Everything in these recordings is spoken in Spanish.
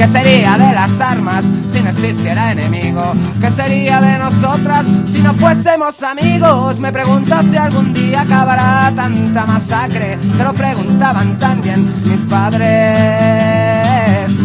¿Qué sería de las armas si no existiera enemigo? ¿Qué sería de nosotras si no fuésemos amigos? Me pregunto si algún día acabará tanta masacre. Se lo preguntaban también mis padres.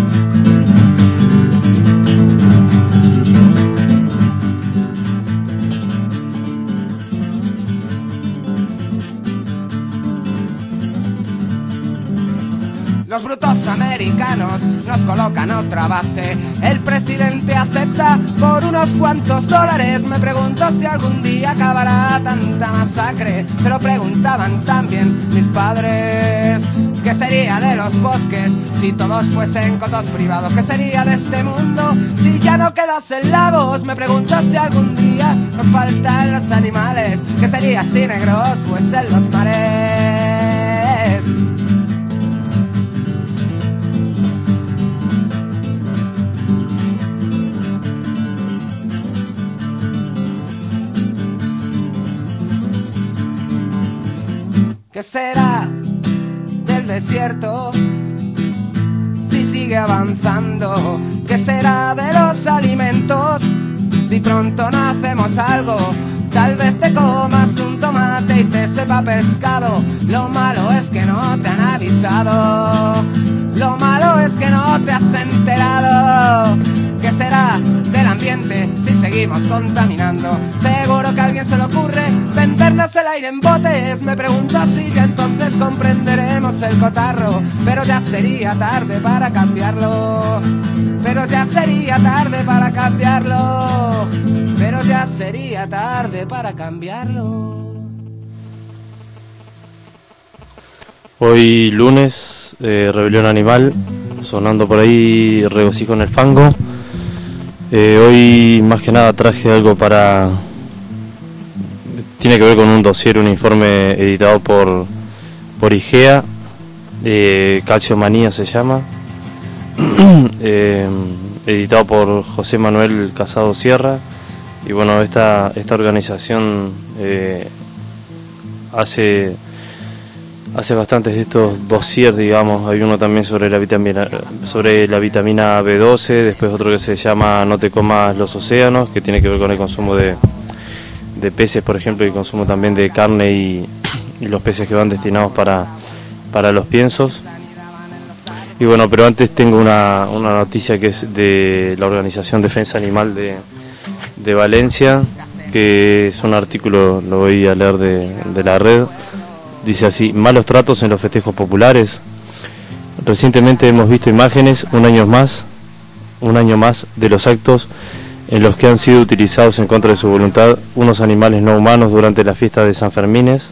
Los brutos americanos nos colocan otra base. El presidente acepta por unos cuantos dólares. Me pregunto si algún día acabará tanta masacre. Se lo preguntaban también mis padres. ¿Qué sería de los bosques si todos fuesen cotos privados? ¿Qué sería de este mundo si ya no quedasen lagos? Me pregunto si algún día nos faltan los animales. ¿Qué sería si negros fuesen los mares? ¿Qué será del desierto si sigue avanzando? ¿Qué será de los alimentos si pronto no hacemos algo? Tal vez te comas un tomate y te sepa pescado. Lo malo es que no te han avisado. Lo malo es que no te has enterado. ¿Qué será del ambiente si seguimos contaminando? Seguro que a alguien se le ocurre vendernos el aire en botes. Me pregunto si ya entonces comprenderemos el cotarro. Pero ya sería tarde para cambiarlo. Pero ya sería tarde para cambiarlo. Pero ya sería tarde para cambiarlo. Hoy lunes, Rebelión Animal, sonando por ahí Regocijo en el Fango. Hoy más que nada traje algo para... Tiene que ver con un dossier, un informe editado por IGEA, Calciomanía se llama, editado por José Manuel Casado Sierra. Y bueno, esta organización hace bastantes de estos dossiers, digamos. Hay uno también sobre la vitamina B12, después otro que se llama No te comas los océanos, que tiene que ver con el consumo de peces, por ejemplo, y el consumo también de carne y los peces que van destinados para los piensos. Y bueno, pero antes tengo una noticia que es de la Organización Defensa Animal de Valencia, que es un artículo, lo voy a leer de la red. Dice así: malos tratos en los festejos populares. Recientemente hemos visto imágenes, un año más, de los actos en los que han sido utilizados en contra de su voluntad unos animales no humanos durante la fiesta de San Fermines.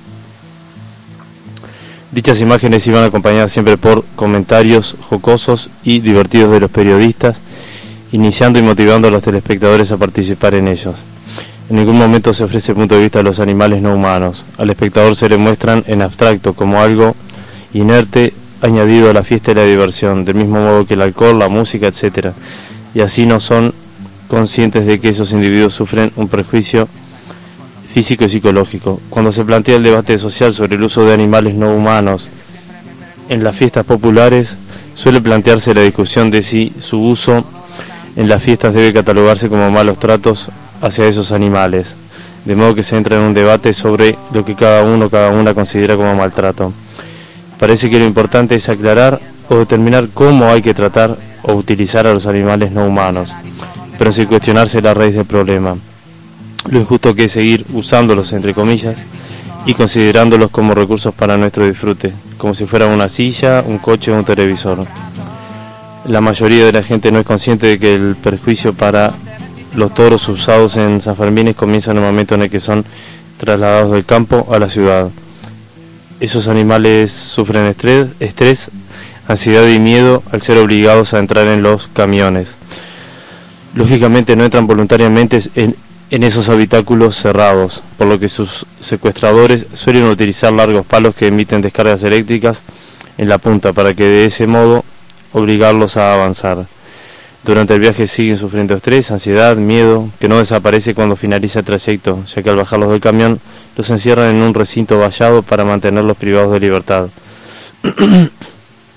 Dichas imágenes iban acompañadas siempre por comentarios jocosos y divertidos de los periodistas, iniciando y motivando a los telespectadores a participar en ellos. En ningún momento se ofrece el punto de vista de los animales no humanos. Al espectador se le muestran en abstracto como algo inerte añadido a la fiesta y la diversión, del mismo modo que el alcohol, la música, etc. Y así no son conscientes de que esos individuos sufren un perjuicio físico y psicológico. Cuando se plantea el debate social sobre el uso de animales no humanos en las fiestas populares, suele plantearse la discusión de si su uso en las fiestas debe catalogarse como malos tratos hacia esos animales, de modo que se entra en un debate sobre lo que cada uno o cada una considera como maltrato. Parece que lo importante es aclarar o determinar cómo hay que tratar o utilizar a los animales no humanos, pero sin cuestionarse la raíz del problema, lo injusto que es seguir usándolos entre comillas y considerándolos como recursos para nuestro disfrute, como si fueran una silla, un coche o un televisor. La mayoría de la gente no es consciente de que el perjuicio para los toros usados en San Fermín comienza en el momento en el que son trasladados del campo a la ciudad. Esos animales sufren estrés, ansiedad y miedo al ser obligados a entrar en los camiones. Lógicamente no entran voluntariamente en esos habitáculos cerrados, por lo que sus secuestradores suelen utilizar largos palos que emiten descargas eléctricas en la punta para que de ese modo obligarlos a avanzar. Durante el viaje siguen sufriendo estrés, ansiedad, miedo, que no desaparece cuando finaliza el trayecto, ya que al bajarlos del camión los encierran en un recinto vallado para mantenerlos privados de libertad.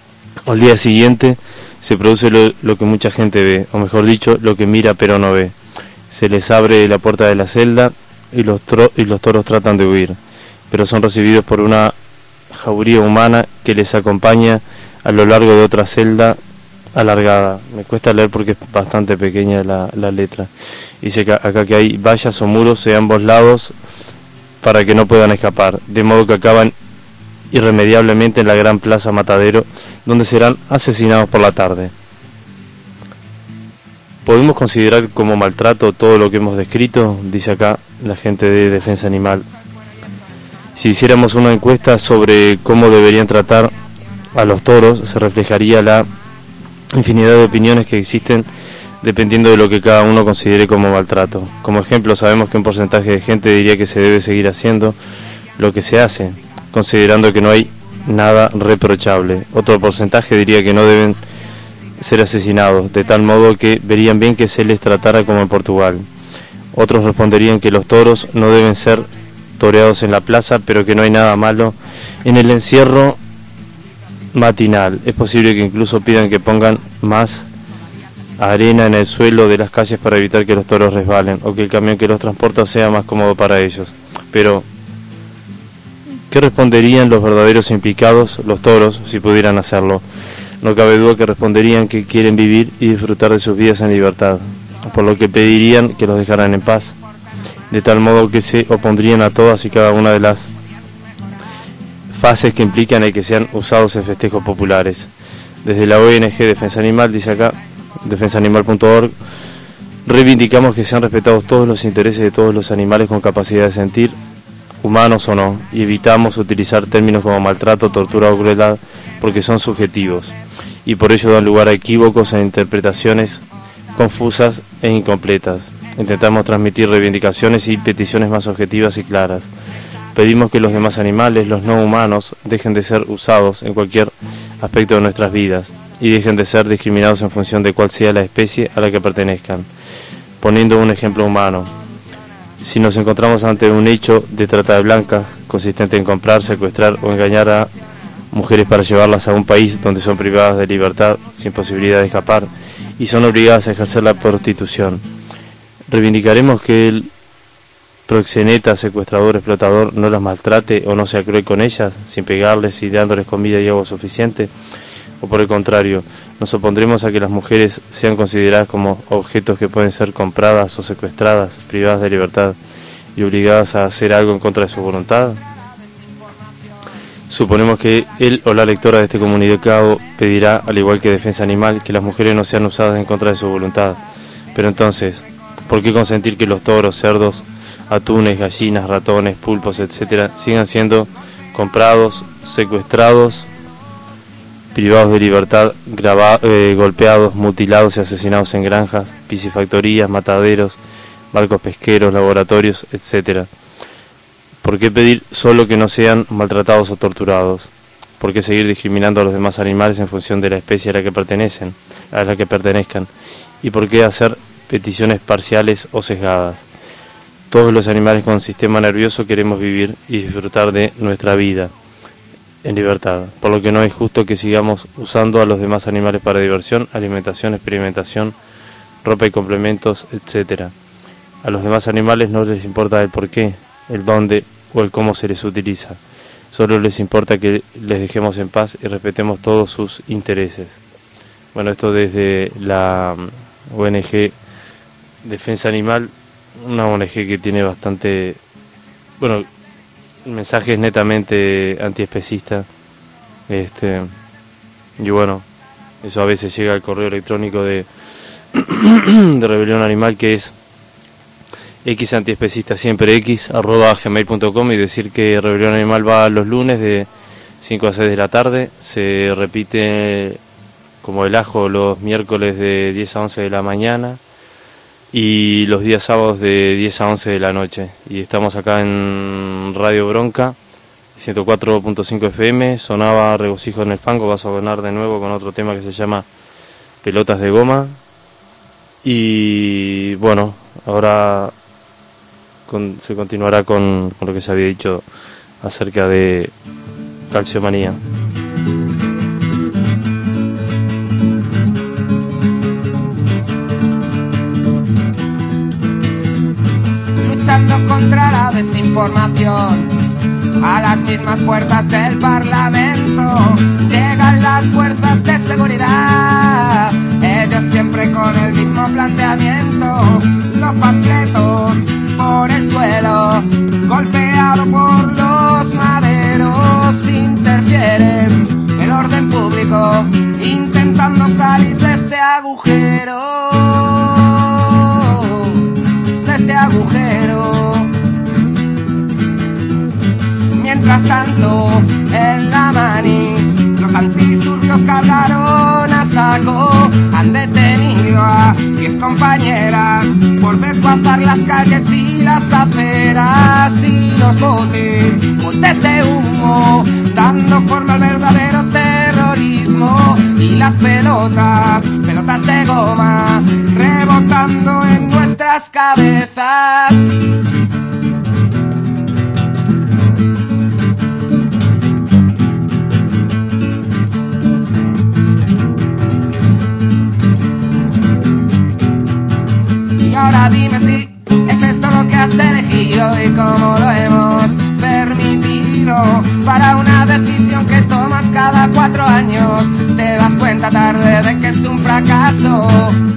Al día siguiente se produce lo que mucha gente ve, o mejor dicho, lo que mira pero no ve. Se les abre la puerta de la celda y los toros tratan de huir, pero son recibidos por una jauría humana que les acompaña a lo largo de otra celda alargada. Me cuesta leer porque es bastante pequeña la letra. Dice acá que hay vallas o muros de ambos lados para que no puedan escapar, de modo que acaban irremediablemente en la gran plaza Matadero, donde serán asesinados por la tarde. ¿Podemos considerar como maltrato todo lo que hemos descrito?, dice acá la gente de Defensa Animal. Si hiciéramos una encuesta sobre cómo deberían tratar a los toros, se reflejaría la infinidad de opiniones que existen dependiendo de lo que cada uno considere como maltrato. Como ejemplo, sabemos que un porcentaje de gente diría que se debe seguir haciendo lo que se hace, considerando que no hay nada reprochable. Otro porcentaje diría que no deben ser asesinados, de tal modo que verían bien que se les tratara como en Portugal. Otros responderían que los toros no deben ser toreados en la plaza, pero que no hay nada malo en el encierro matinal. Es posible que incluso pidan que pongan más arena en el suelo de las calles para evitar que los toros resbalen, o que el camión que los transporta sea más cómodo para ellos. Pero ¿qué responderían los verdaderos implicados, los toros, si pudieran hacerlo? No cabe duda que responderían que quieren vivir y disfrutar de sus vidas en libertad, por lo que pedirían que los dejaran en paz, de tal modo que se opondrían a todas y cada una de las fases que implican el que sean usados en festejos populares. Desde la ONG Defensa Animal, dice acá, defensaanimal.org, reivindicamos que sean respetados todos los intereses de todos los animales con capacidad de sentir, humanos o no, y evitamos utilizar términos como maltrato, tortura o crueldad, porque son subjetivos, y por ello dan lugar a equívocos e interpretaciones confusas e incompletas. Intentamos transmitir reivindicaciones y peticiones más objetivas y claras. Pedimos que los demás animales, los no humanos, dejen de ser usados en cualquier aspecto de nuestras vidas y dejen de ser discriminados en función de cuál sea la especie a la que pertenezcan. Poniendo un ejemplo humano, si nos encontramos ante un hecho de trata de blancas, consistente en comprar, secuestrar o engañar a mujeres para llevarlas a un país donde son privadas de libertad, sin posibilidad de escapar, y son obligadas a ejercer la prostitución, reivindicaremos que el proxeneta, secuestrador, explotador no las maltrate o no sea cruel con ellas, sin pegarles y dándoles comida y agua suficiente, o por el contrario, nos opondremos a que las mujeres sean consideradas como objetos que pueden ser compradas o secuestradas, privadas de libertad y obligadas a hacer algo en contra de su voluntad. Suponemos que él o la lectora de este comunicado pedirá, al igual que Defensa Animal, que las mujeres no sean usadas en contra de su voluntad. Pero entonces, ¿por qué consentir que los toros, cerdos, atunes, gallinas, ratones, pulpos, etcétera, sigan siendo comprados, secuestrados, privados de libertad, golpeados, mutilados y asesinados en granjas, piscifactorías, mataderos, barcos pesqueros, laboratorios, etcétera? ¿Por qué pedir solo que no sean maltratados o torturados? ¿Por qué seguir discriminando a los demás animales en función de la especie a la que pertenezcan? ¿Y por qué hacer peticiones parciales o sesgadas? Todos los animales con sistema nervioso queremos vivir y disfrutar de nuestra vida en libertad, por lo que no es justo que sigamos usando a los demás animales para diversión, alimentación, experimentación, ropa y complementos, etc. A los demás animales no les importa el por qué, el dónde o el cómo se les utiliza. Solo les importa que les dejemos en paz y respetemos todos sus intereses. Bueno, esto desde la ONG Defensa Animal, una ONG que tiene bastante, bueno, el mensaje es netamente antiespecista, y bueno, eso a veces llega al correo electrónico de Rebelión Animal, que es xantiespecista siempre x@gmail.com, y decir que Rebelión Animal va los lunes de 5 a 6 de la tarde, se repite como el ajo los miércoles de 10 a 11 de la mañana y los días sábados de 10 a 11 de la noche. Y estamos acá en Radio Bronca, 104.5 FM, sonaba Regocijo en el Fango, va a sonar de nuevo con otro tema que se llama Pelotas de Goma. Y bueno, ahora se continuará con lo que se había dicho acerca de Calciomanía. información. A las mismas puertas del Parlamento llegan las fuerzas de seguridad, ellos siempre con el mismo planteamiento. Los panfletos por el suelo, golpeado por los maderos, interfieres el orden público, intentando salir de este agujero, de este agujero. Mientras tanto, en la Mani, los antidisturbios cargaron a saco. Han detenido a 10 compañeras por desguazar las calles y las aceras. Y los botes de humo, dando forma al verdadero terrorismo. Y las pelotas de goma, rebotando en nuestras cabezas. Ahora dime si es esto lo que has elegido y cómo lo hemos permitido. Para una decisión que tomas cada 4 años, te das cuenta tarde de que es un fracaso.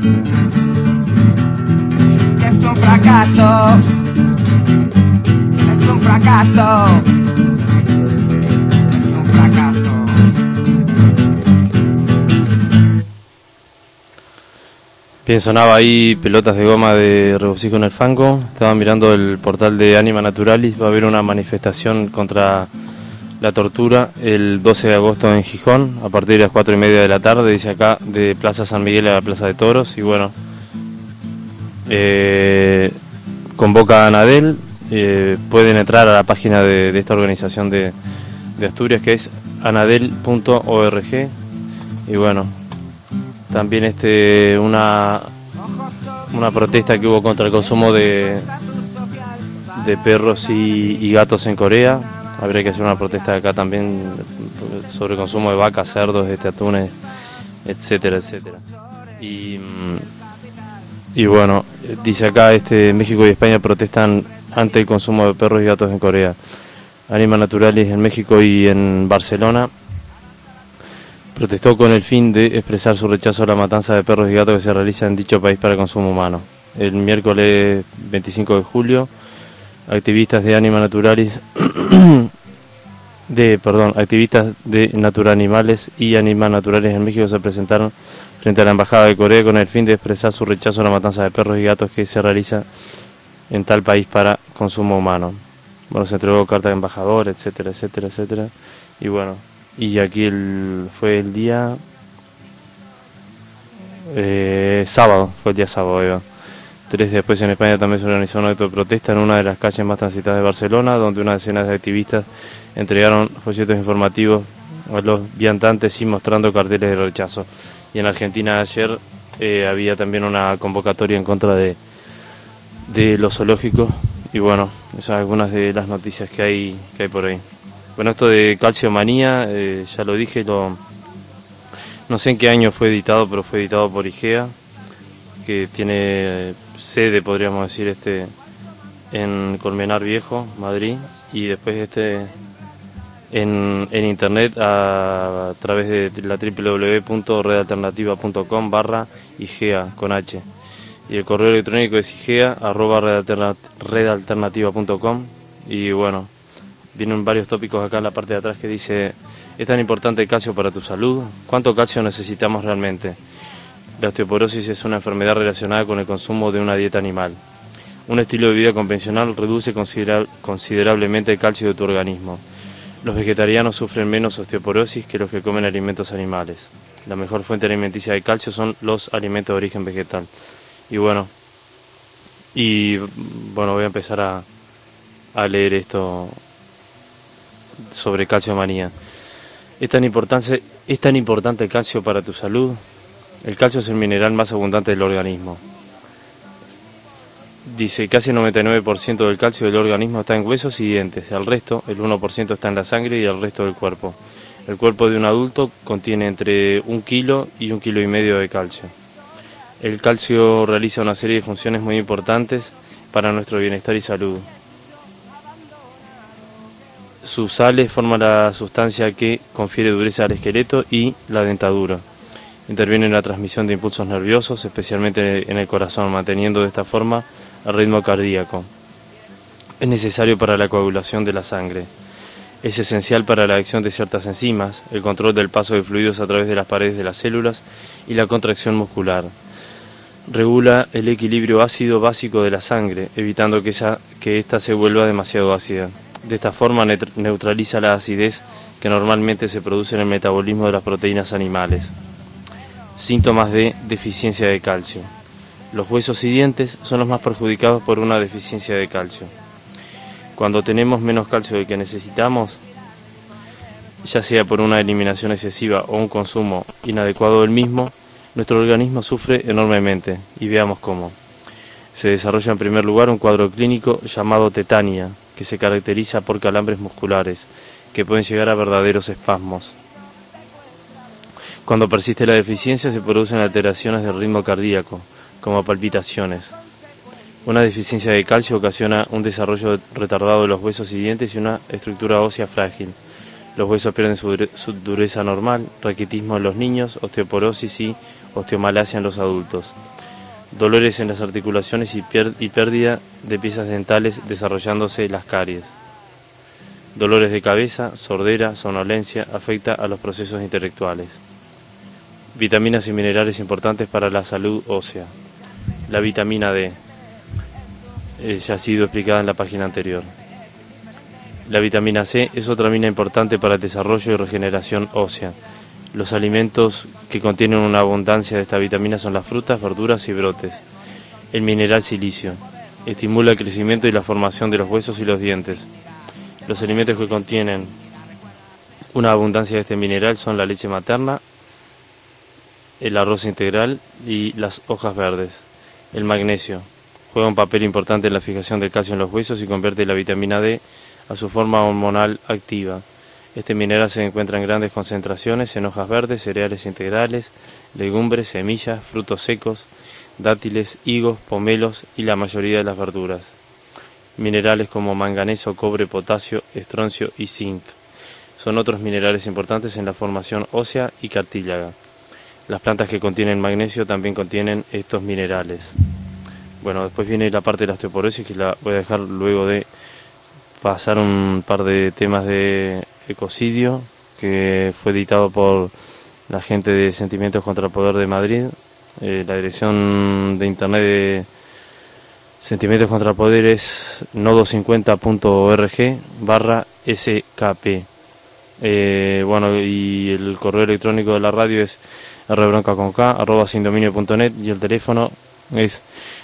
Que es un fracaso. Es un fracaso. Es un fracaso. Bien, sonaba ahí Pelotas de Goma de Regocijo en el Fango. Estaba mirando el portal de Anima Naturalis. Va a haber una manifestación contra la tortura el 12 de agosto en Gijón, a partir de las 4:30 de la tarde, dice acá, de Plaza San Miguel a la Plaza de Toros. Y bueno, convoca a Anadel. Pueden entrar a la página de esta organización de Asturias, que es anadel.org. Y bueno, también una protesta que hubo contra el consumo de perros y gatos en Corea. Habría que hacer una protesta acá también sobre el consumo de vacas, cerdos, atunes, etcétera, etcétera. Y bueno, dice acá, México y España protestan ante el consumo de perros y gatos en Corea. Anima Naturalis en México y en Barcelona protestó con el fin de expresar su rechazo a la matanza de perros y gatos que se realiza en dicho país para consumo humano. El miércoles 25 de julio, activistas de Anima Naturalis, activistas de Naturanimales y Anima Naturalis en México se presentaron frente a la Embajada de Corea con el fin de expresar su rechazo a la matanza de perros y gatos que se realiza en tal país para consumo humano. Bueno, se entregó carta de embajador, etcétera, etcétera, etcétera. Y bueno, y aquí fue el día sábado, fue el día sábado, Eva. 3 días después en España también se organizó un acto de protesta en una de las calles más transitadas de Barcelona, donde una decena de activistas entregaron folletos informativos a los viandantes y mostrando carteles de rechazo. Y en Argentina ayer había también una convocatoria en contra de los zoológicos. Y bueno, esas son algunas de las noticias que hay por ahí. Bueno, esto de Calciomanía, ya lo dije, no sé en qué año fue editado, pero fue editado por IGEA, que tiene sede, podríamos decir, en Colmenar Viejo, Madrid, y después en internet a través de la www.redalternativa.com/IGEA con H. Y el correo electrónico es igea@redalternativa.com. Y bueno, vienen varios tópicos acá en la parte de atrás que dice: ¿es tan importante el calcio para tu salud? ¿Cuánto calcio necesitamos realmente? La osteoporosis es una enfermedad relacionada con el consumo de una dieta animal. Un estilo de vida convencional reduce considerablemente el calcio de tu organismo. Los vegetarianos sufren menos osteoporosis que los que comen alimentos animales. La mejor fuente alimenticia de calcio son los alimentos de origen vegetal. Y bueno, voy a empezar a leer esto sobre calciomanía. ¿Es tan importante el calcio para tu salud? El calcio es el mineral más abundante del organismo. Dice, casi el 99% del calcio del organismo está en huesos y dientes. El resto, el 1%, está en la sangre y el resto del cuerpo. El cuerpo de un adulto contiene entre 1 kilo y 1,5 kilos de calcio. El calcio realiza una serie de funciones muy importantes para nuestro bienestar y salud. Sus sales forman la sustancia que confiere dureza al esqueleto y la dentadura. Interviene en la transmisión de impulsos nerviosos, especialmente en el corazón, manteniendo de esta forma el ritmo cardíaco. Es necesario para la coagulación de la sangre. Es esencial para la acción de ciertas enzimas, el control del paso de fluidos a través de las paredes de las células y la contracción muscular. Regula el equilibrio ácido-básico de la sangre, evitando que ésta se vuelva demasiado ácida. De esta forma neutraliza la acidez que normalmente se produce en el metabolismo de las proteínas animales. Síntomas de deficiencia de calcio. Los huesos y dientes son los más perjudicados por una deficiencia de calcio. Cuando tenemos menos calcio del que necesitamos, ya sea por una eliminación excesiva o un consumo inadecuado del mismo, nuestro organismo sufre enormemente, y veamos cómo. Se desarrolla en primer lugar un cuadro clínico llamado tetania, que se caracteriza por calambres musculares, que pueden llegar a verdaderos espasmos. Cuando persiste la deficiencia se producen alteraciones del ritmo cardíaco, como palpitaciones. Una deficiencia de calcio ocasiona un desarrollo retardado de los huesos y dientes y una estructura ósea frágil. Los huesos pierden su dureza normal, raquitismo en los niños, osteoporosis y osteomalacia en los adultos. Dolores en las articulaciones y pérdida de piezas dentales, desarrollándose las caries. Dolores de cabeza, sordera, somnolencia, afecta a los procesos intelectuales. Vitaminas y minerales importantes para la salud ósea. La vitamina D, ya ha sido explicada en la página anterior. La vitamina C es otra mina importante para el desarrollo y regeneración ósea. Los alimentos que contienen una abundancia de esta vitamina son las frutas, verduras y brotes. El mineral silicio estimula el crecimiento y la formación de los huesos y los dientes. Los alimentos que contienen una abundancia de este mineral son la leche materna, el arroz integral y las hojas verdes. El magnesio juega un papel importante en la fijación del calcio en los huesos y convierte la vitamina D a su forma hormonal activa. Este mineral se encuentra en grandes concentraciones en hojas verdes, cereales integrales, legumbres, semillas, frutos secos, dátiles, higos, pomelos y la mayoría de las verduras. Minerales como manganeso, cobre, potasio, estroncio y zinc son otros minerales importantes en la formación ósea y cartílaga. Las plantas que contienen magnesio también contienen estos minerales. Bueno, después viene la parte de la osteoporosis, que la voy a dejar luego de pasar un par de temas de ecocidio, que fue editado por la gente de Sentimientos contra el Poder de Madrid. La dirección de internet de Sentimientos contra el Poder es nodo50.org/skp. Y el correo electrónico de la radio es rbronca@sindominio.net y el teléfono es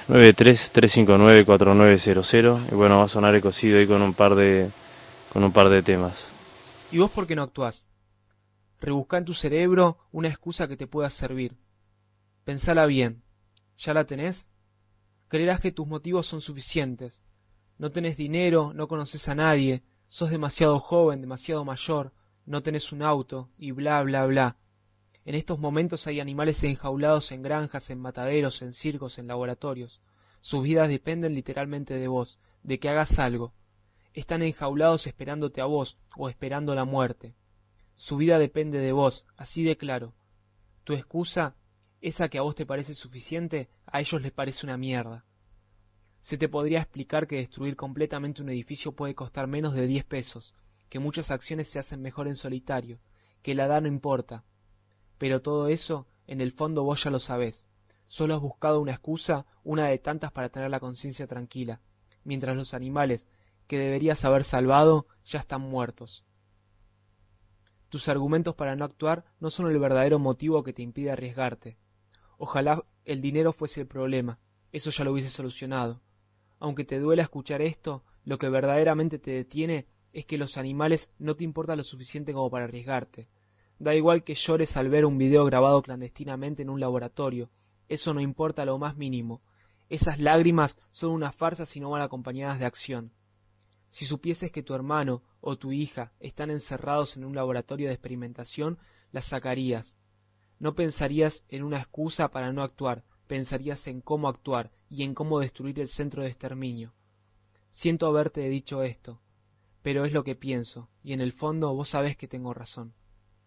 93-359-4900. Y bueno, va a sonar ecocidio ahí con un par de temas. ¿Y vos por qué no actuás? Rebuscá en tu cerebro una excusa que te pueda servir. Pensala bien. ¿Ya la tenés? Creerás que tus motivos son suficientes. No tenés dinero, no conoces a nadie, sos demasiado joven, demasiado mayor, no tenés un auto, y bla bla bla. En estos momentos hay animales enjaulados en granjas, en mataderos, en circos, en laboratorios. Sus vidas dependen literalmente de vos, de que hagas algo. Están enjaulados esperándote a vos, o esperando la muerte. Su vida depende de vos, así de claro. Tu excusa, esa que a vos te parece suficiente, a ellos les parece una mierda. Se te podría explicar que destruir completamente un edificio puede costar menos de 10 pesos, que muchas acciones se hacen mejor en solitario, que la edad no importa. Pero todo eso, en el fondo vos ya lo sabés. Solo has buscado una excusa, una de tantas para tener la conciencia tranquila, mientras los animales que deberías haber salvado ya están muertos. Tus argumentos para no actuar no son el verdadero motivo que te impide arriesgarte. Ojalá el dinero fuese el problema, eso ya lo hubiese solucionado. Aunque te duela escuchar esto, lo que verdaderamente te detiene es que los animales no te importan lo suficiente como para arriesgarte. Da igual que llores al ver un video grabado clandestinamente en un laboratorio, eso no importa lo más mínimo. Esas lágrimas son una farsa si no van acompañadas de acción. Si supieses que tu hermano o tu hija están encerrados en un laboratorio de experimentación, las sacarías. No pensarías en una excusa para no actuar, pensarías en cómo actuar y en cómo destruir el centro de exterminio. Siento haberte dicho esto, pero es lo que pienso, y en el fondo vos sabés que tengo razón.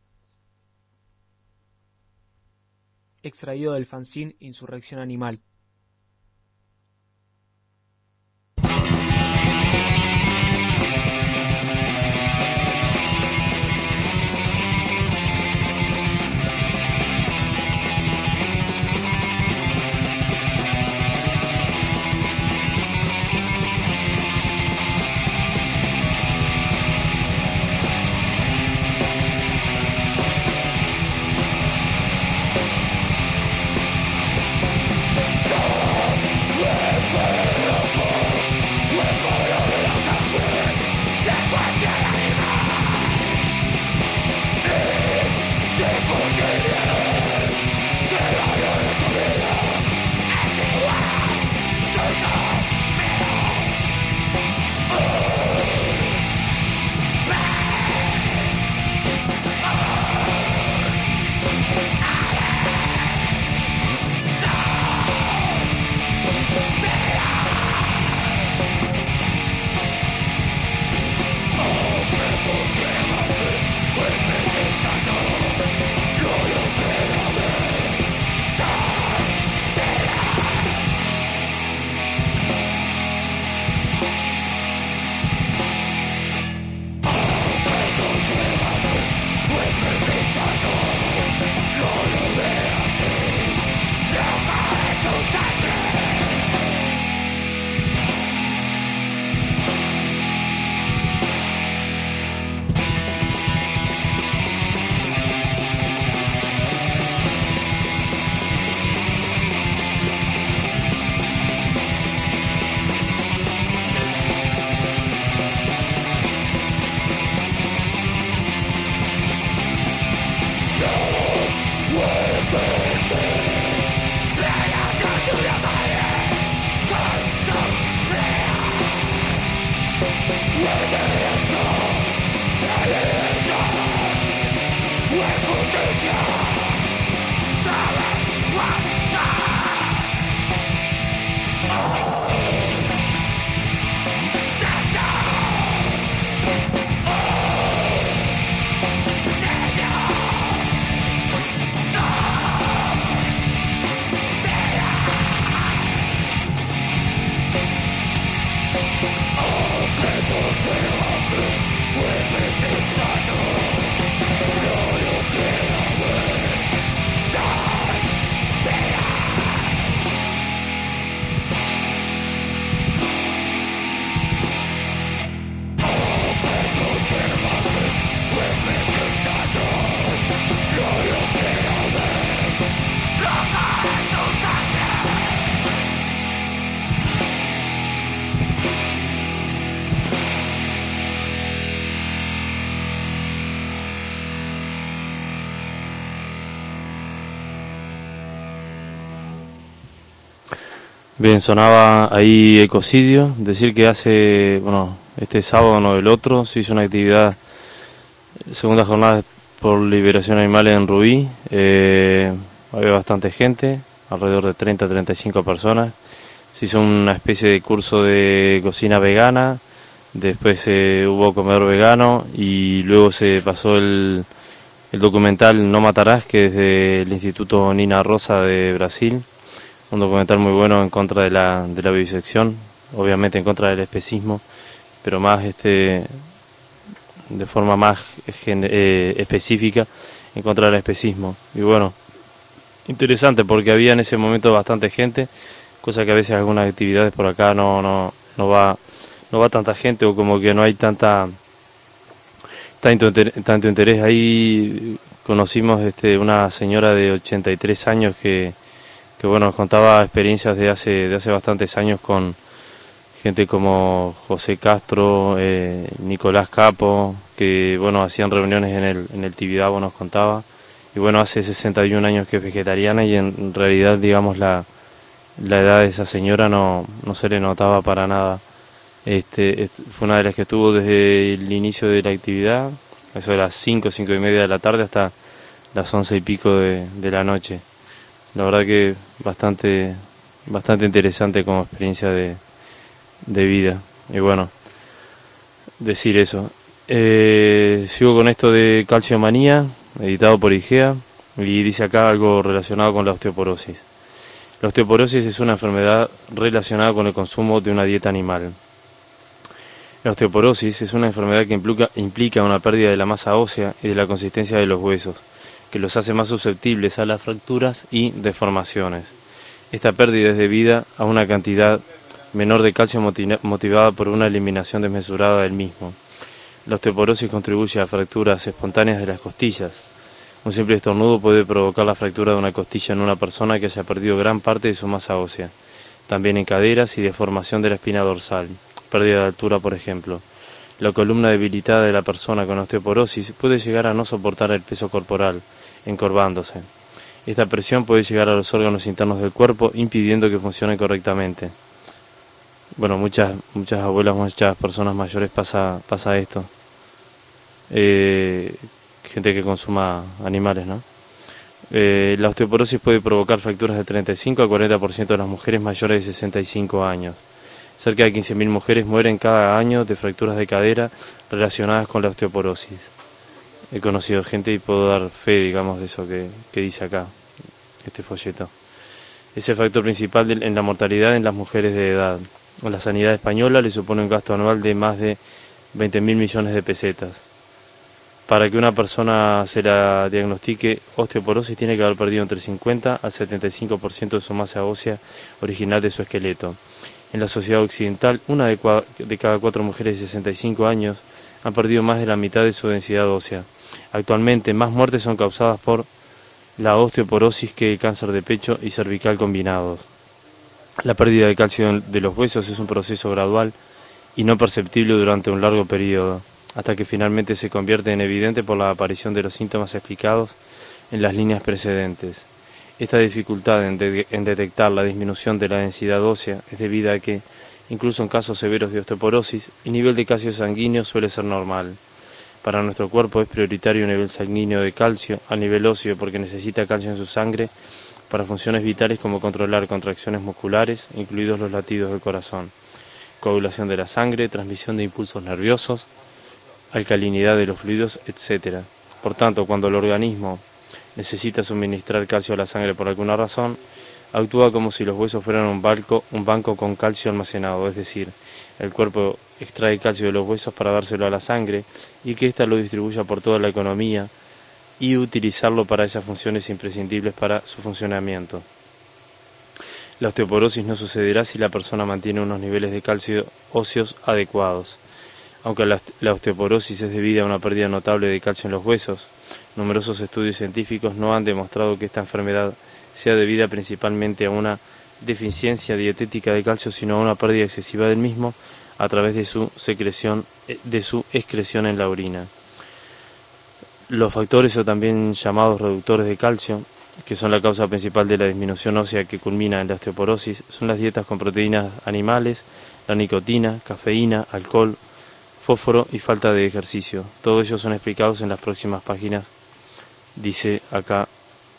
Extraído del fanzine Insurrección Animal. Bien, sonaba ahí Ecocidio. Decir que este sábado, no el otro, se hizo una actividad, segunda jornada por liberación animal en Rubí. Había bastante gente, alrededor de 30-35 personas. Se hizo una especie de curso de cocina vegana, después hubo comedor vegano y luego se pasó el documental No Matarás, que es del Instituto Nina Rosa de Brasil. Un documental muy bueno en contra de la vivisección, obviamente en contra del especismo, pero más de forma más específica en contra del especismo. Y bueno, interesante porque había en ese momento bastante gente, cosa que a veces algunas actividades por acá no va tanta gente, o como que no hay tanto interés. Ahí conocimos una señora de 83 años que bueno, nos contaba experiencias de hace bastantes años con gente como José Castro, Nicolás Capo, que bueno, hacían reuniones en el Tibidabo, nos contaba. Y bueno, hace 61 años que es vegetariana, y en realidad, digamos, la edad de esa señora no se le notaba para nada. Fue una de las que estuvo desde el inicio de la actividad, eso de las 5:30 de la tarde hasta las 11 y pico de la noche. La verdad que bastante interesante como experiencia de vida. Y bueno, decir eso. Sigo con esto de Calciomanía, editado por IGEA, y dice acá algo relacionado con la osteoporosis. La osteoporosis es una enfermedad relacionada con el consumo de una dieta animal. La osteoporosis es una enfermedad que implica una pérdida de la masa ósea y de la consistencia de los huesos, que los hace más susceptibles a las fracturas y deformaciones. Esta pérdida es debida a una cantidad menor de calcio motivada por una eliminación desmesurada del mismo. La osteoporosis contribuye a fracturas espontáneas de las costillas. Un simple estornudo puede provocar la fractura de una costilla en una persona que haya perdido gran parte de su masa ósea. También en caderas y deformación de la espina dorsal, pérdida de altura por ejemplo. La columna debilitada de la persona con osteoporosis puede llegar a no soportar el peso corporal, encorvándose. Esta presión puede llegar a los órganos internos del cuerpo, impidiendo que funcionen correctamente. Bueno, muchas abuelas, muchas personas mayores pasa esto. Gente que consuma animales, ¿no? La osteoporosis puede provocar fracturas del 35 al 40% de las mujeres mayores de 65 años. Cerca de 15.000 mujeres mueren cada año de fracturas de cadera relacionadas con la osteoporosis. He conocido gente y puedo dar fe, digamos, de eso que dice acá, este folleto. Es el factor principal en la mortalidad en las mujeres de edad. A la sanidad española le supone un gasto anual de más de 20.000 millones de pesetas. Para que una persona se la diagnostique osteoporosis tiene que haber perdido entre 50 al 75% de su masa ósea original de su esqueleto. En la sociedad occidental, una de cada 4 mujeres de 65 años han perdido más de la mitad de su densidad ósea. Actualmente, más muertes son causadas por la osteoporosis que el cáncer de pecho y cervical combinados. La pérdida de calcio de los huesos es un proceso gradual y no perceptible durante un largo periodo, hasta que finalmente se convierte en evidente por la aparición de los síntomas explicados en las líneas precedentes. Esta dificultad en detectar la disminución de la densidad ósea es debida a que, incluso en casos severos de osteoporosis, el nivel de calcio sanguíneo suele ser normal. Para nuestro cuerpo es prioritario un nivel sanguíneo de calcio al nivel óseo porque necesita calcio en su sangre para funciones vitales como controlar contracciones musculares, incluidos los latidos del corazón, coagulación de la sangre, transmisión de impulsos nerviosos, alcalinidad de los fluidos, etc. Por tanto, cuando el organismo necesita suministrar calcio a la sangre por alguna razón, actúa como si los huesos fueran un banco con calcio almacenado, es decir, el cuerpo extrae calcio de los huesos para dárselo a la sangre y que ésta lo distribuya por toda la economía y utilizarlo para esas funciones imprescindibles para su funcionamiento. La osteoporosis no sucederá si la persona mantiene unos niveles de calcio óseos adecuados. Aunque la osteoporosis es debida a una pérdida notable de calcio en los huesos, numerosos estudios científicos no han demostrado que esta enfermedad sea debida principalmente a una deficiencia dietética de calcio, sino a una pérdida excesiva del mismo a través de su excreción en la orina. Los factores o también llamados reductores de calcio, que son la causa principal de la disminución ósea que culmina en la osteoporosis, son las dietas con proteínas animales, la nicotina, cafeína, alcohol, fósforo y falta de ejercicio. Todos ellos son explicados en las próximas páginas, dice acá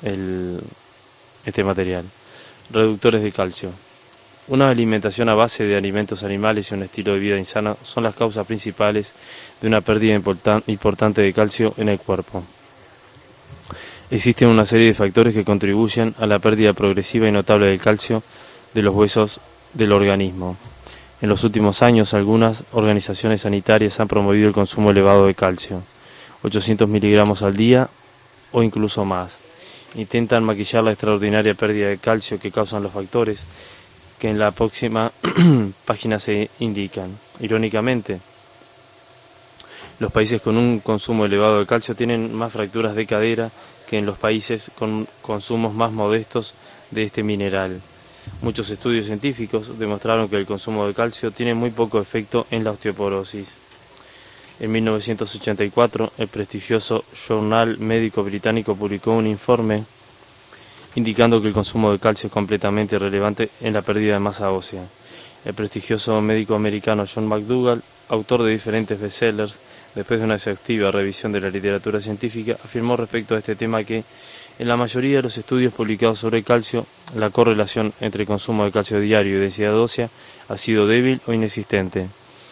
este material. Reductores de calcio. Una alimentación a base de alimentos animales y un estilo de vida insano son las causas principales de una pérdida importante de calcio en el cuerpo. Existen una serie de factores que contribuyen a la pérdida progresiva y notable del calcio de los huesos del organismo. En los últimos años, algunas organizaciones sanitarias han promovido el consumo elevado de calcio, 800 miligramos al día o incluso más. Intentan maquillar la extraordinaria pérdida de calcio que causan los factores que en la próxima página se indican. Irónicamente, los países con un consumo elevado de calcio tienen más fracturas de cadera que en los países con consumos más modestos de este mineral. Muchos estudios científicos demostraron que el consumo de calcio tiene muy poco efecto en la osteoporosis. En 1984, el prestigioso Journal Médico Británico publicó un informe indicando que el consumo de calcio es completamente irrelevante en la pérdida de masa ósea. El prestigioso médico americano John McDougall, autor de diferentes bestsellers, después de una exhaustiva revisión de la literatura científica, afirmó respecto a este tema que, en la mayoría de los estudios publicados sobre el calcio, la correlación entre el consumo de calcio diario y densidad ósea ha sido débil o inexistente.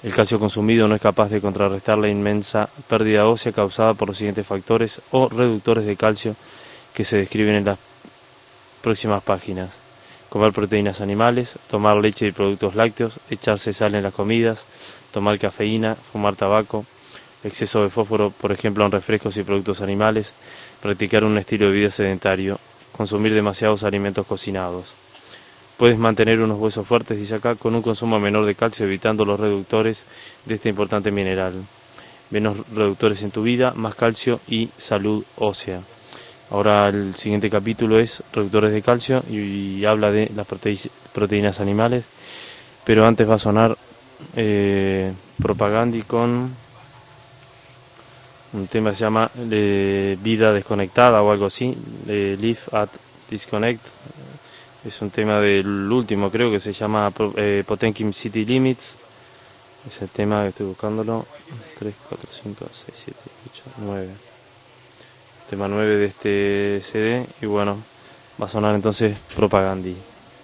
El calcio consumido no es capaz de contrarrestar la inmensa pérdida ósea causada por los siguientes factores o reductores de calcio que se describen en las próximas páginas: comer proteínas animales, tomar leche y productos lácteos, echarse sal en las comidas, tomar cafeína, fumar tabaco, exceso de fósforo, por ejemplo en refrescos y productos animales, practicar un estilo de vida sedentario, consumir demasiados alimentos cocinados. Puedes mantener unos huesos fuertes, dice acá, con un consumo menor de calcio, evitando los reductores de este importante mineral. Menos reductores en tu vida, más calcio y salud ósea. Ahora el siguiente capítulo es reductores de calcio y habla de las proteínas animales, pero antes va a sonar propaganda con un tema que se llama Vida Desconectada o algo así, Live at Disconnect. Es un tema del último, creo que se llama Potemkin City Limits. Es el tema que estoy buscándolo. 3, 4, 5, 6, 7, 8, 9. Tema 9 de este CD. Y bueno, va a sonar entonces Propagandi.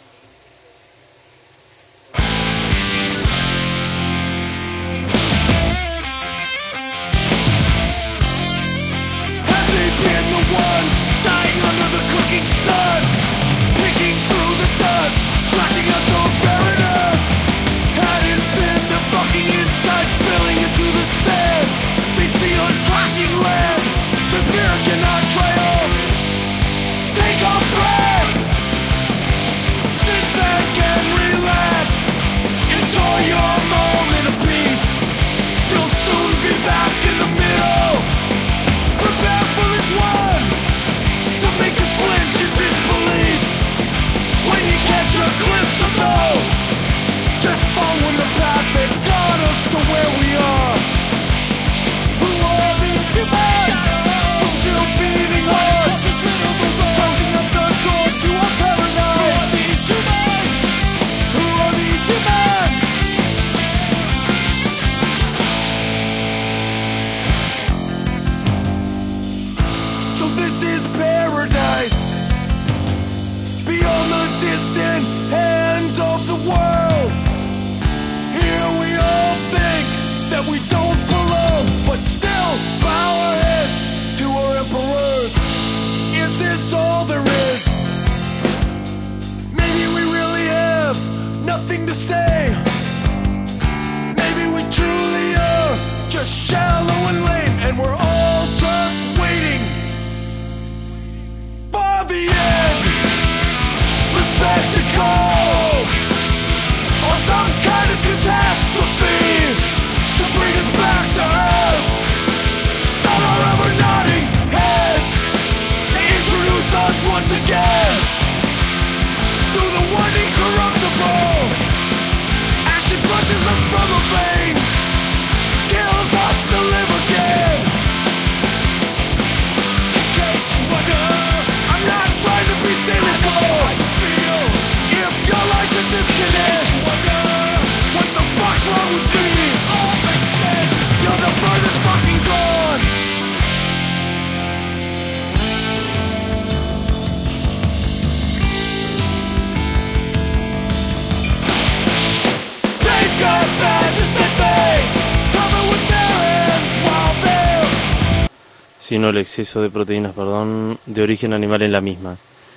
Sino el exceso de proteínas, de origen animal en la misma.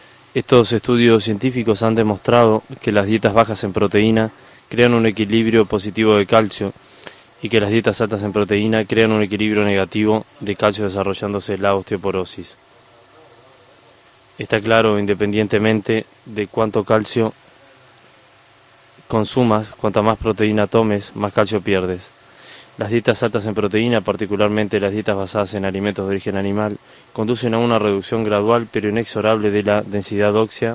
Estos estudios científicos han demostrado que las dietas bajas en proteína crean un equilibrio positivo de calcio y que las dietas altas en proteína crean un equilibrio negativo de calcio, desarrollándose la osteoporosis. Está claro, independientemente de cuánto calcio consumas, cuanta más proteína tomes, más calcio pierdes. Las dietas altas en proteína, particularmente las dietas basadas en alimentos de origen animal, conducen a una reducción gradual pero inexorable de la densidad ósea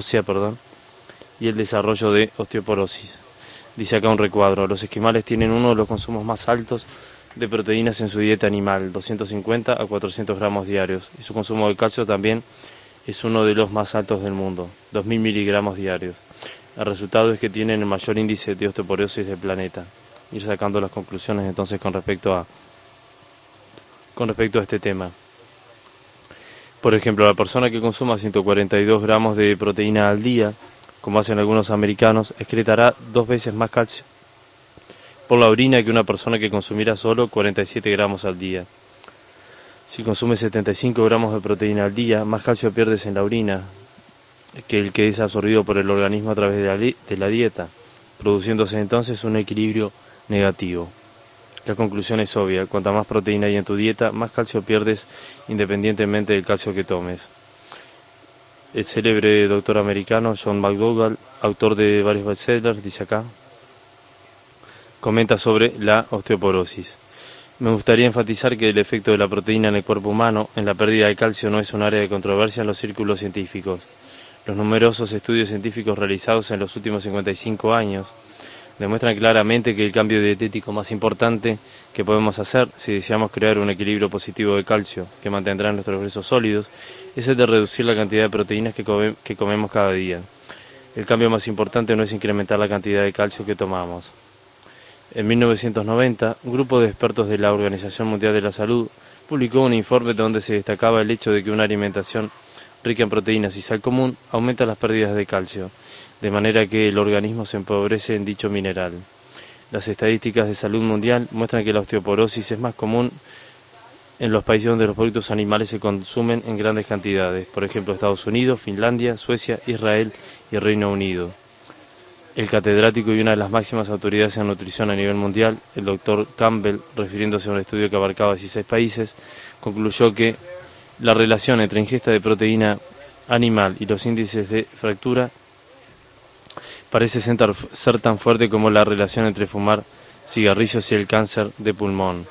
y el desarrollo de osteoporosis. Dice acá un recuadro: los esquimales tienen uno de los consumos más altos de proteínas en su dieta animal, 250 a 400 gramos diarios, y su consumo de calcio también es uno de los más altos del mundo, 2000 miligramos diarios. El resultado es que tienen el mayor índice de osteoporosis del planeta. Ir sacando las conclusiones entonces con respecto a este tema. Por ejemplo, la persona que consuma 142 gramos de proteína al día, como hacen algunos americanos, excretará 2 veces más calcio por la orina que una persona que consumiera solo 47 gramos al día. Si consumes 75 gramos de proteína al día, más calcio pierdes en la orina que el que es absorbido por el organismo a través de la dieta, produciéndose entonces un equilibrio negativo. La conclusión es obvia: cuanta más proteína hay en tu dieta, más calcio pierdes independientemente del calcio que tomes. El célebre doctor americano John McDougall, autor de varios bestsellers, dice acá, comenta sobre la osteoporosis. Me gustaría enfatizar que el efecto de la proteína en el cuerpo humano en la pérdida de calcio no es un área de controversia en los círculos científicos. Los numerosos estudios científicos realizados en los últimos 55 años demuestran claramente que el cambio dietético más importante que podemos hacer si deseamos crear un equilibrio positivo de calcio que mantendrá nuestros huesos sólidos es el de reducir la cantidad de proteínas que comemos cada día. El cambio más importante no es incrementar la cantidad de calcio que tomamos. En 1990, un grupo de expertos de la Organización Mundial de la Salud publicó un informe donde se destacaba el hecho de que una alimentación rica en proteínas y sal común aumenta las pérdidas de calcio, de manera que el organismo se empobrece en dicho mineral. Las estadísticas de salud mundial muestran que la osteoporosis es más común en los países donde los productos animales se consumen en grandes cantidades, por ejemplo Estados Unidos, Finlandia, Suecia, Israel y Reino Unido. El catedrático y una de las máximas autoridades en nutrición a nivel mundial, el Dr. Campbell, refiriéndose a un estudio que abarcaba 16 países, concluyó que la relación entre ingesta de proteína animal y los índices de fractura parece ser tan fuerte como la relación entre fumar cigarrillos y el cáncer de pulmón.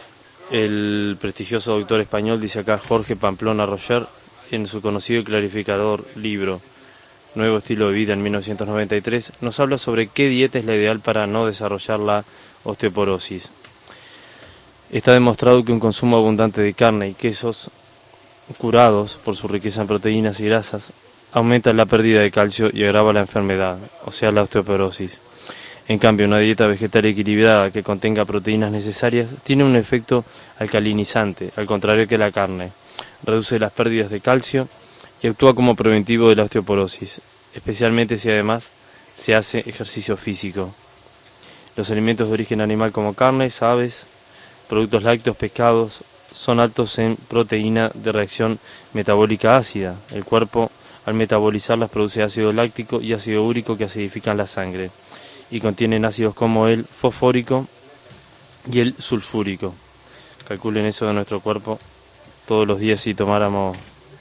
El prestigioso doctor español, dice acá Jorge Pamplona Roger, en su conocido y clarificador libro Nuevo Estilo de Vida en 1993, nos habla sobre qué dieta es la ideal para no desarrollar la osteoporosis. Está demostrado que un consumo abundante de carne y quesos curados por su riqueza en proteínas y grasas aumenta la pérdida de calcio y agrava la enfermedad, o sea, la osteoporosis. En cambio, una dieta vegetal equilibrada que contenga proteínas necesarias tiene un efecto alcalinizante, al contrario que la carne. Reduce las pérdidas de calcio y actúa como preventivo de la osteoporosis, especialmente si además se hace ejercicio físico. Los alimentos de origen animal como carnes, aves, productos lácteos, pescados, son altos en proteína de reacción metabólica ácida. El cuerpo, al metabolizarlas, produce ácido láctico y ácido úrico que acidifican la sangre, y contienen ácidos como el fosfórico y el sulfúrico. Calculen eso de nuestro cuerpo todos los días si tomáramos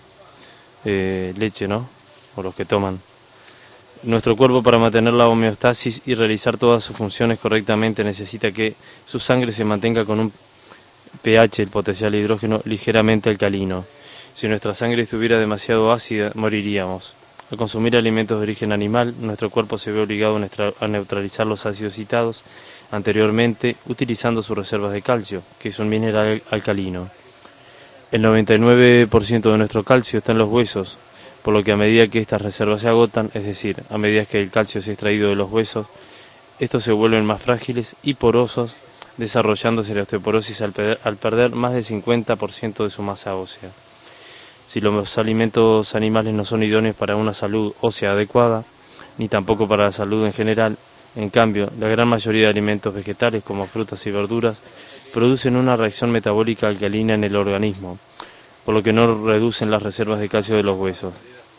leche, ¿no? O los que toman. Nuestro cuerpo, para mantener la homeostasis y realizar todas sus funciones correctamente, necesita que su sangre se mantenga con un pH, el potencial de hidrógeno, ligeramente alcalino. Si nuestra sangre estuviera demasiado ácida, moriríamos. Al consumir alimentos de origen animal, nuestro cuerpo se ve obligado a neutralizar los ácidos citados anteriormente, utilizando sus reservas de calcio, que es un mineral alcalino. El 99% de nuestro calcio está en los huesos, por lo que a medida que estas reservas se agotan, es decir, a medida que el calcio es extraído de los huesos, estos se vuelven más frágiles y porosos, desarrollándose la osteoporosis al perder más del 50% de su masa ósea. Si los alimentos animales no son idóneos para una salud ósea adecuada, ni tampoco para la salud en general, en cambio, la gran mayoría de alimentos vegetales, como frutas y verduras, producen una reacción metabólica alcalina en el organismo, por lo que no reducen las reservas de calcio de los huesos.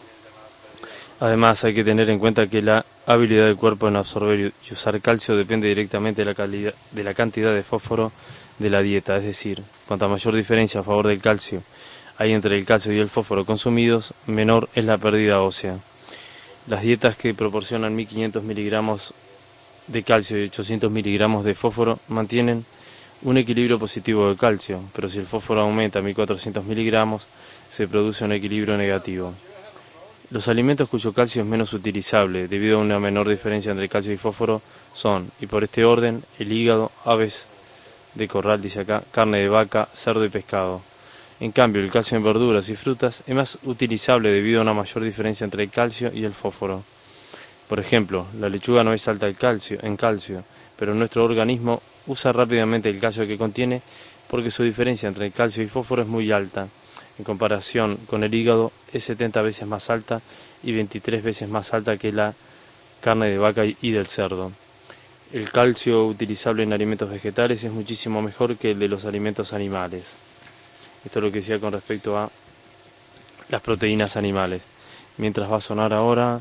Además, hay que tener en cuenta que la habilidad del cuerpo en absorber y usar calcio depende directamente de la cantidad de fósforo de la dieta, es decir, cuanta mayor diferencia a favor del calcio hay entre el calcio y el fósforo consumidos, menor es la pérdida ósea. Las dietas que proporcionan 1500 miligramos de calcio y 800 miligramos de fósforo mantienen un equilibrio positivo de calcio, pero si el fósforo aumenta a 1400 miligramos, se produce un equilibrio negativo. Los alimentos cuyo calcio es menos utilizable debido a una menor diferencia entre calcio y fósforo son, y por este orden, el hígado, aves de corral, dice acá, carne de vaca, cerdo y pescado. En cambio, el calcio en verduras y frutas es más utilizable debido a una mayor diferencia entre el calcio y el fósforo. Por ejemplo, la lechuga no es alta en calcio, pero nuestro organismo usa rápidamente el calcio que contiene porque su diferencia entre el calcio y fósforo es muy alta. En comparación con el hígado, es 70 veces más alta y 23 veces más alta que la carne de vaca y del cerdo. el calcio utilizable en alimentos vegetales es muchísimo mejor que el de los alimentos animales. Esto es lo que decía con respecto a las proteínas animales. Mientras va a sonar ahora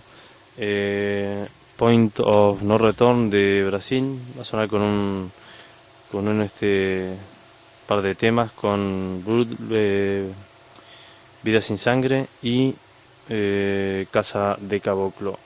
Point of No Return de Brasil, va a sonar con un par de temas con Vida sin Sangre y Casa de Caboclo.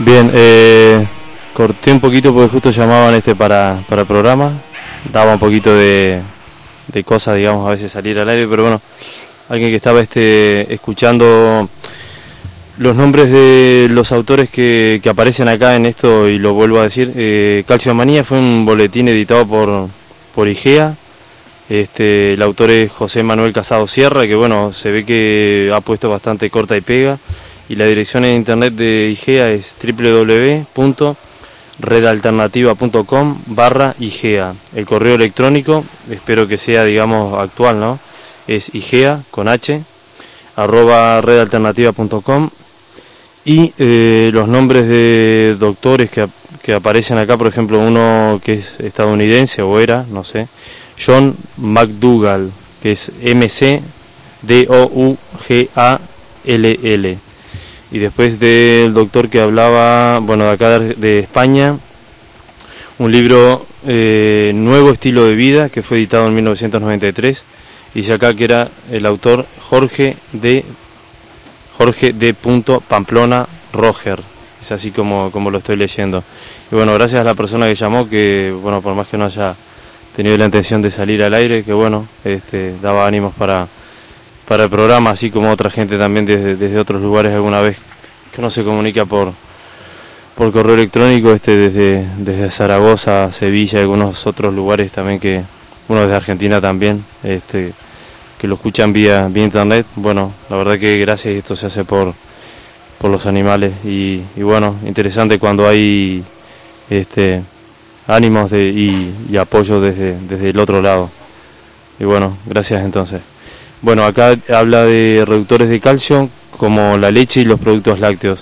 Bien, corté un poquito porque justo llamaban para el programa. Daba un poquito de cosas, digamos, a veces salir al aire, pero bueno, alguien que estaba escuchando los nombres de los autores que aparecen acá en esto, y lo vuelvo a decir. Calciomanía fue un boletín editado por IGEA. El autor es José Manuel Casado Sierra, que bueno, se ve que ha puesto bastante corta y pega. Y la dirección en internet de IGEA es www.redalternativa.com/IGEA. El correo electrónico, espero que sea, digamos, actual, ¿no? Es IGEA con H @redalternativa.com. Y los nombres de doctores que aparecen acá, por ejemplo, uno que es estadounidense, o era, no sé, John McDougall, que es McDougal. Y después del doctor que hablaba, bueno, de acá de España, un libro, Nuevo Estilo de Vida, que fue editado en 1993. Dice acá que era el autor Jorge D. Pamplona Roger. Es así como lo estoy leyendo. Y bueno, gracias a la persona que llamó, que bueno, por más que no haya tenido la intención de salir al aire, que bueno, daba ánimos para el programa, así como otra gente también desde otros lugares alguna vez que uno se comunica por correo electrónico, desde Zaragoza, Sevilla, algunos otros lugares también, que uno desde Argentina también, que lo escuchan vía internet. Bueno, la verdad que gracias, esto se hace por los animales, y bueno, interesante cuando hay ánimos y apoyo desde el otro lado. Y bueno, gracias entonces. Bueno, acá habla de reductores de calcio como la leche y los productos lácteos.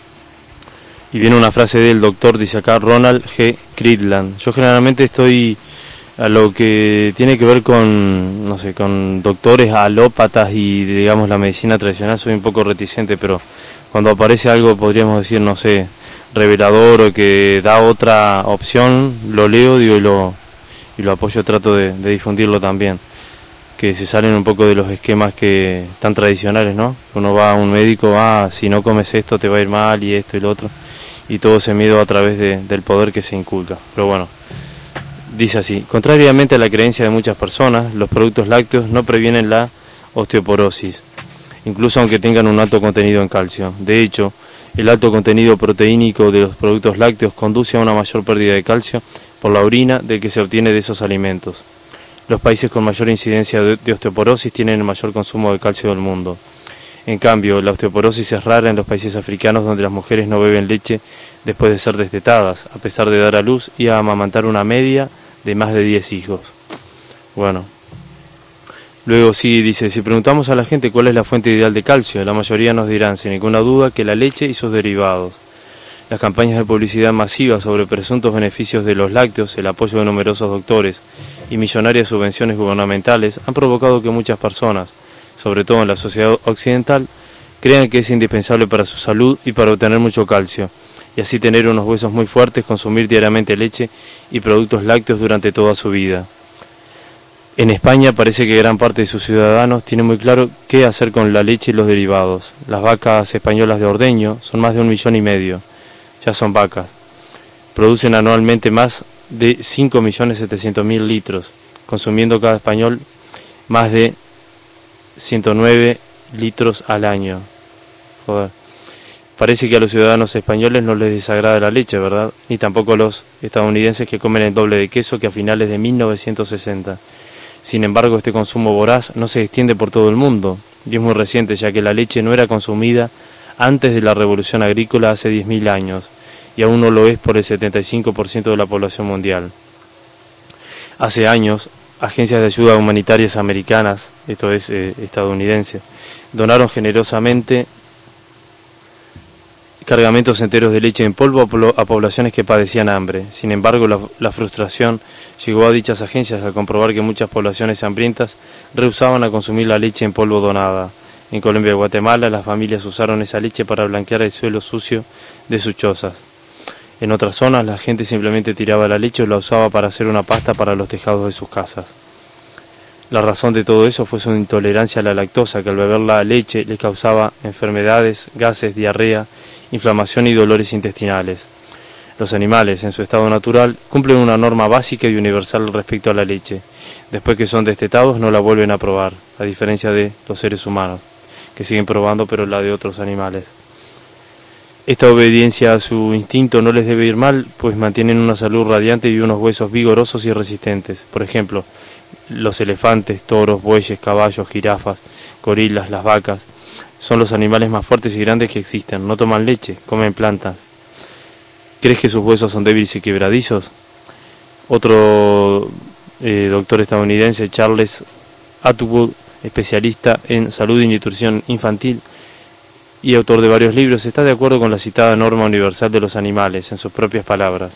Y viene una frase del doctor, dice acá, Ronald G. Cridland. Yo generalmente estoy a lo que tiene que ver con, no sé, con doctores alópatas y, digamos, la medicina tradicional, soy un poco reticente, pero cuando aparece algo, podríamos decir, no sé, revelador, o que da otra opción, lo leo, digo, y lo apoyo, trato de difundirlo también. Que se salen un poco de los esquemas que tan tradicionales, ¿no? Uno va a un médico, si no comes esto te va a ir mal, y esto y lo otro, y todo ese miedo a través del poder que se inculca. Pero bueno, dice así: contrariamente a la creencia de muchas personas, los productos lácteos no previenen la osteoporosis, incluso aunque tengan un alto contenido en calcio. De hecho, el alto contenido proteínico de los productos lácteos conduce a una mayor pérdida de calcio por la orina del que se obtiene de esos alimentos. Los países con mayor incidencia de osteoporosis tienen el mayor consumo de calcio del mundo. En cambio, la osteoporosis es rara en los países africanos, donde las mujeres no beben leche después de ser destetadas, a pesar de dar a luz y a amamantar una media de más de 10 hijos. Bueno, luego sí dice, si preguntamos a la gente cuál es la fuente ideal de calcio, la mayoría nos dirán sin ninguna duda que la leche y sus derivados. Las campañas de publicidad masiva sobre presuntos beneficios de los lácteos, el apoyo de numerosos doctores y millonarias subvenciones gubernamentales han provocado que muchas personas, sobre todo en la sociedad occidental, crean que es indispensable para su salud y para obtener mucho calcio, y así tener unos huesos muy fuertes, consumir diariamente leche y productos lácteos durante toda su vida. En España parece que gran parte de sus ciudadanos tiene muy claro qué hacer con la leche y los derivados. Las vacas españolas de ordeño son más de 1,5 millones. Ya son vacas. Producen anualmente más de 5.700.000 litros, consumiendo cada español más de 109 litros al año. Joder. Parece que a los ciudadanos españoles no les desagrada la leche, ¿verdad? Ni tampoco a los estadounidenses, que comen el doble de queso que a finales de 1960. Sin embargo, este consumo voraz no se extiende por todo el mundo, y es muy reciente, ya que la leche no era consumida antes de la revolución agrícola hace 10.000 años, y aún no lo es por el 75% de la población mundial. Hace años, agencias de ayuda humanitarias americanas, esto es estadounidenses, donaron generosamente cargamentos enteros de leche en polvo a poblaciones que padecían hambre. Sin embargo, la frustración llegó a dichas agencias al comprobar que muchas poblaciones hambrientas rehusaban a consumir la leche en polvo donada. En Colombia y Guatemala, las familias usaron esa leche para blanquear el suelo sucio de sus chozas. En otras zonas, la gente simplemente tiraba la leche o la usaba para hacer una pasta para los tejados de sus casas. La razón de todo eso fue su intolerancia a la lactosa, que al beber la leche le causaba enfermedades, gases, diarrea inflamación y dolores intestinales. Los animales, en su estado natural, cumplen una norma básica y universal respecto a la leche. Después que son destetados, no la vuelven a probar, a diferencia de los seres humanos, que siguen probando, pero la de otros animales. Esta obediencia a su instinto no les debe ir mal, pues mantienen una salud radiante y unos huesos vigorosos y resistentes. Por ejemplo, los elefantes, toros, bueyes, caballos, jirafas, gorilas, las vacas, son los animales más fuertes y grandes que existen. No toman leche, comen plantas. ¿Crees que sus huesos son débiles y quebradizos? Otro doctor estadounidense, Charles Atwood, especialista en salud y nutrición infantil y autor de varios libros, está de acuerdo con la citada norma universal de los animales, en sus propias palabras.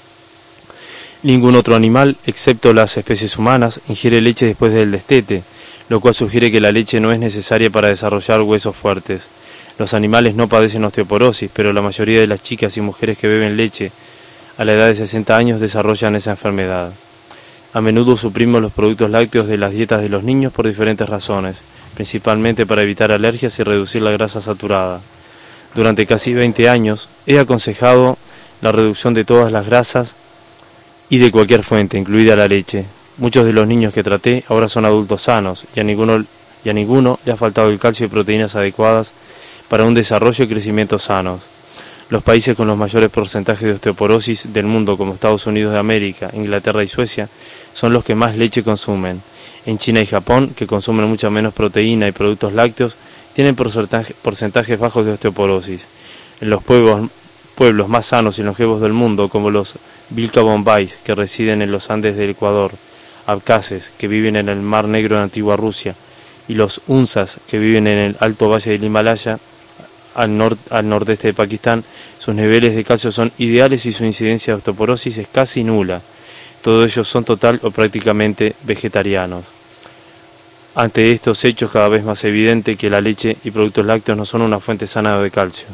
Ningún otro animal, excepto las especies humanas, ingiere leche después del destete, lo cual sugiere que la leche no es necesaria para desarrollar huesos fuertes. Los animales no padecen osteoporosis, pero la mayoría de las chicas y mujeres que beben leche a la edad de 60 años desarrollan esa enfermedad. A menudo suprimimos los productos lácteos de las dietas de los niños por diferentes razones, principalmente para evitar alergias y reducir la grasa saturada. Durante casi 20 años he aconsejado la reducción de todas las grasas y de cualquier fuente, incluida la leche. Muchos de los niños que traté ahora son adultos sanos y a ninguno le ha faltado el calcio y proteínas adecuadas para un desarrollo y crecimiento sanos. Los países con los mayores porcentajes de osteoporosis del mundo, como Estados Unidos de América, Inglaterra y Suecia, son los que más leche consumen. En China y Japón, que consumen mucha menos proteína y productos lácteos, tienen porcentajes bajos de osteoporosis. En los pueblos más sanos y longevos del mundo, como los Vilca Bombay, que residen en los Andes del Ecuador, Abkhases, que viven en el Mar Negro de Antigua Rusia, y los Unzas, que viven en el Alto Valle del Himalaya, al nordeste de Pakistán, sus niveles de calcio son ideales y su incidencia de osteoporosis es casi nula. Todos ellos son total o prácticamente vegetarianos. Ante estos hechos, cada vez más evidente que la leche y productos lácteos no son una fuente sana de calcio.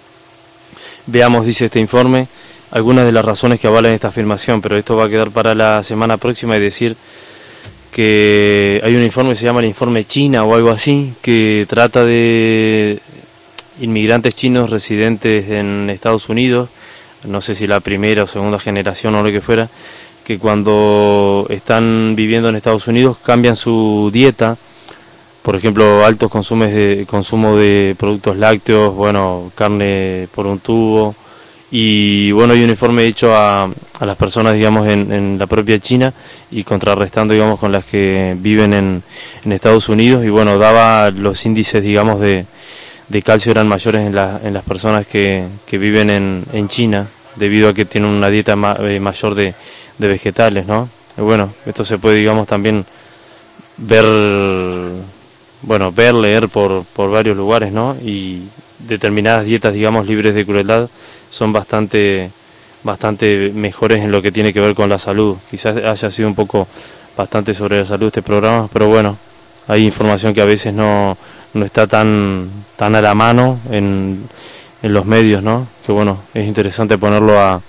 Veamos, dice este informe, algunas de las razones que avalan esta afirmación, pero esto va a quedar para la semana próxima y decir que hay un informe que se llama el informe China o algo así, que trata de inmigrantes chinos residentes en Estados Unidos, no sé si la primera o segunda generación o lo que fuera, que cuando están viviendo en Estados Unidos cambian su dieta, por ejemplo, altos consumo de productos lácteos, bueno, carne por un tubo, y bueno, hay un informe hecho a las personas, digamos, en la propia China y contrarrestando, digamos, con las que viven en Estados Unidos, y bueno, daba los índices, digamos, de calcio eran mayores en las personas que viven en China, debido a que tienen una dieta mayor de vegetales, ¿no? Y bueno, esto se puede, digamos, también leer por varios lugares, ¿no? Y determinadas dietas, digamos, libres de crueldad son bastante mejores en lo que tiene que ver con la salud. Quizás haya sido un poco bastante sobre la salud este programa, pero bueno, hay información que a veces no está tan a la mano en los medios, ¿no? Que bueno, es interesante ponerlo a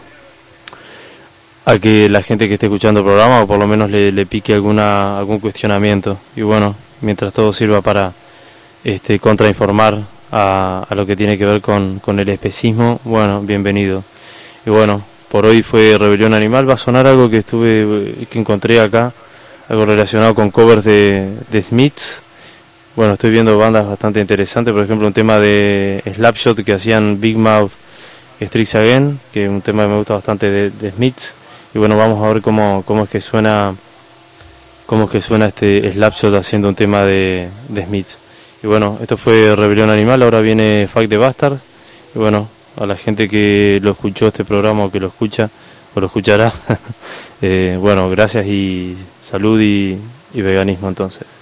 que la gente que esté escuchando el programa o por lo menos le pique algún cuestionamiento. Y bueno, mientras todo sirva para contrainformar a lo que tiene que ver con el especismo, bueno, bienvenido. Y bueno, por hoy fue Rebelión Animal. Va a sonar algo que encontré acá, algo relacionado con covers de Smiths. Bueno, estoy viendo bandas bastante interesantes, por ejemplo un tema de Slapshot que hacían Big Mouth Strikes Again, que es un tema que me gusta bastante de Smiths. Y bueno, vamos a ver cómo es que suena este Slapshot haciendo un tema de Smiths. Y bueno, esto fue Rebelión Animal, ahora viene Fuck the Bastard. Y bueno, a la gente que lo escuchó este programa o que lo escucha o lo escuchará, bueno, gracias y salud y veganismo entonces.